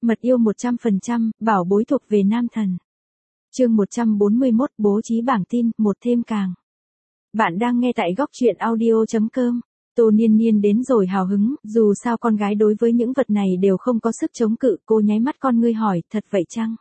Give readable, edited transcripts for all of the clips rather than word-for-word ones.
Mật yêu 100%, bảo bối thuộc về nam thần. Chương 141, bố trí bảng tin, một thêm càng. Bạn đang nghe tại góc truyện audio.com. Tô Niên Niên đến rồi hào hứng, dù sao con gái đối với những vật này đều không có sức chống cự, cô nháy mắt con ngươi hỏi, thật vậy chăng?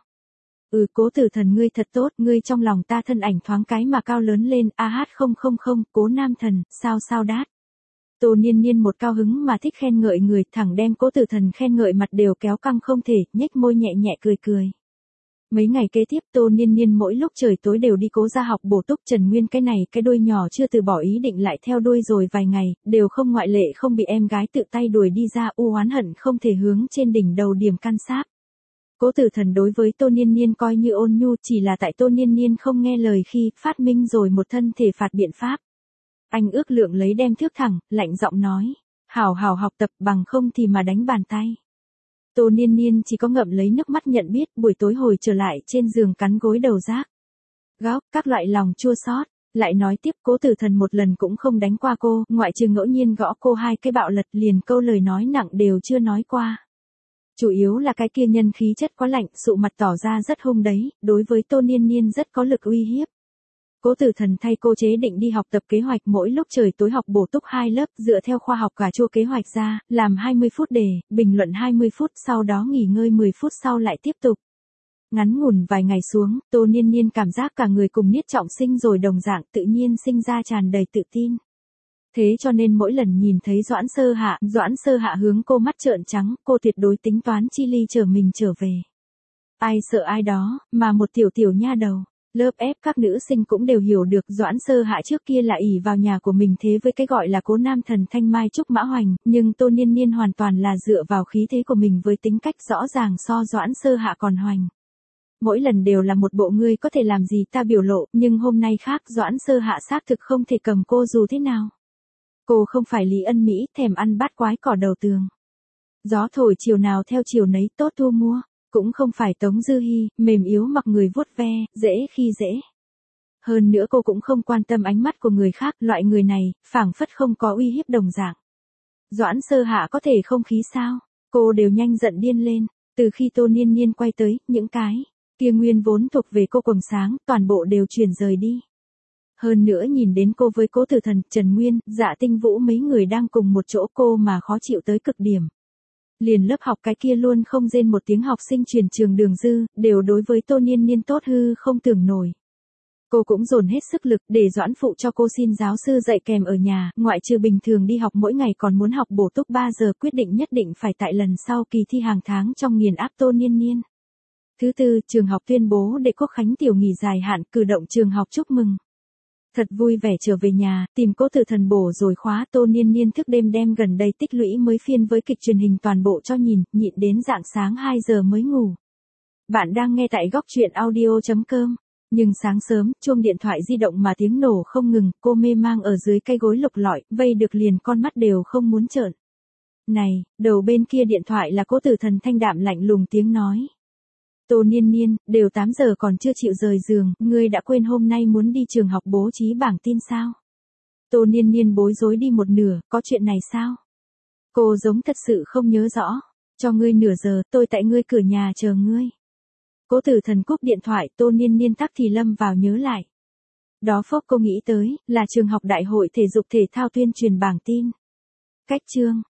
Cố Tử Thần ngươi thật tốt, ngươi trong lòng ta thân ảnh thoáng cái mà cao lớn lên, không, Cố nam thần, sao đát. Tô Niên Niên một cao hứng mà thích khen ngợi người, thẳng đem Cố Tử Thần khen ngợi mặt đều kéo căng không thể, nhếch môi nhẹ nhẹ cười. Mấy ngày kế tiếp Tô Niên Niên mỗi lúc trời tối đều đi Cố gia học bổ túc. Trần Nguyên cái này cái đuôi nhỏ chưa từ bỏ ý định lại theo đuôi rồi vài ngày, đều không ngoại lệ không bị em gái tự tay đuổi đi ra, oán hận không thể hướng trên đỉnh đầu điểm căn sáp. Cố Tử Thần đối với Tô Niên Niên coi như ôn nhu, chỉ là tại Tô Niên Niên không nghe lời khi phát minh rồi một thân thể phạt biện pháp. Anh ước lượng lấy đem thước thẳng, lạnh giọng nói, hảo học tập, bằng không thì mà đánh bàn tay. Tô Niên Niên chỉ có ngậm lấy nước mắt nhận biết, buổi tối hồi trở lại trên giường cắn gối đầu rác. Góc, các loại lòng chua xót. Lại nói tiếp, Cố Tử Thần một lần cũng không đánh qua cô, ngoại trừ ngẫu nhiên gõ cô hai cái bạo lật, liền câu lời nói nặng đều chưa nói qua. Chủ yếu là cái kia nhân khí chất quá lạnh, sụ mặt tỏ ra rất hung đấy, đối với Tô Niên Niên rất có lực uy hiếp. Cố Tử Thần thay cô chế định đi học tập kế hoạch, mỗi lúc trời tối học bổ túc 2 lớp, dựa theo khoa học cà chua kế hoạch ra, làm 20 phút đề, bình luận 20 phút, sau đó nghỉ ngơi 10 phút sau lại tiếp tục. Ngắn ngủn vài ngày xuống, Tô Niên Niên cảm giác cả người cùng Niết Trọng Sinh rồi đồng dạng, tự nhiên sinh ra tràn đầy tự tin. Thế cho nên mỗi lần nhìn thấy Doãn Sơ Hạ hướng cô mắt trợn trắng, cô tuyệt đối tính toán chi ly trở mình trở về. Ai sợ ai đó, mà một tiểu nha đầu. Lớp ép các nữ sinh cũng đều hiểu được Doãn Sơ Hạ trước kia là ỷ vào nhà của mình thế với cái gọi là Cố nam thần thanh mai trúc mã hoành, nhưng Tô Niên Niên hoàn toàn là dựa vào khí thế của mình với tính cách rõ ràng so Doãn Sơ Hạ còn hoành. Mỗi lần đều là một bộ ngươi có thể làm gì ta biểu lộ, nhưng hôm nay khác, Doãn Sơ Hạ xác thực không thể cầm cô dù thế nào. Cô không phải Lý Ân Mỹ, thèm ăn bát quái cỏ đầu tường. Gió thổi chiều nào theo chiều nấy, tốt thu mua. Cũng không phải Tống Dư Hi, mềm yếu mặc người vuốt ve, dễ khi dễ. Hơn nữa cô cũng không quan tâm ánh mắt của người khác, loại người này, phảng phất không có uy hiếp đồng dạng. Doãn Sơ Hạ có thể không khí sao? Cô đều nhanh giận điên lên, từ khi Tô Niên Niên quay tới, những cái kia nguyên vốn thuộc về cô quầng sáng, toàn bộ đều chuyển rời đi. Hơn nữa nhìn đến cô với Cố Tử Thần, Trần Nguyên, Dạ Tinh Vũ mấy người đang cùng một chỗ, cô mà khó chịu tới cực điểm. Liền lớp học cái kia luôn không rên một tiếng học sinh truyền trường Đường Dư, đều đối với Tô Niên Niên tốt hư không tưởng nổi. Cô cũng dồn hết sức lực để Doãn phụ cho cô xin giáo sư dạy kèm ở nhà, ngoại trừ bình thường đi học mỗi ngày còn muốn học bổ túc 3 giờ, quyết định nhất định phải tại lần sau kỳ thi hàng tháng trong nghiền áp Tô Niên Niên. Thứ tư, trường học tuyên bố để Quốc khánh tiểu nghỉ dài hạn, cử động trường học chúc mừng. Thật vui vẻ trở về nhà, tìm Cố Tử Thần bổ rồi khóa. Tô Niên Niên thức đêm đem gần đây tích lũy mới phiên với kịch truyền hình toàn bộ cho nhìn, nhịn đến rạng sáng 2 giờ mới ngủ. Bạn đang nghe tại góc truyện audio.com. Nhưng sáng sớm, chuông điện thoại di động mà tiếng nổ không ngừng, cô mê mang ở dưới cây gối lục lọi, vây được liền con mắt đều không muốn trợn. Này, đầu bên kia điện thoại là Cố Tử Thần thanh đạm lạnh lùng tiếng nói. Tô Niên Niên, đều 8 giờ còn chưa chịu rời giường, ngươi đã quên hôm nay muốn đi trường học bố trí bảng tin sao? Tô Niên Niên bối rối đi một nửa, có chuyện này sao? Cô giống thật sự không nhớ rõ. Cho ngươi nửa giờ, tôi tại ngươi cửa nhà chờ ngươi. Cố Tử Thần cúp điện thoại, Tô Niên Niên tắc thì lâm vào nhớ lại. Đó phốc cô nghĩ tới, là trường học đại hội thể dục thể thao tuyên truyền bảng tin. Cách chương.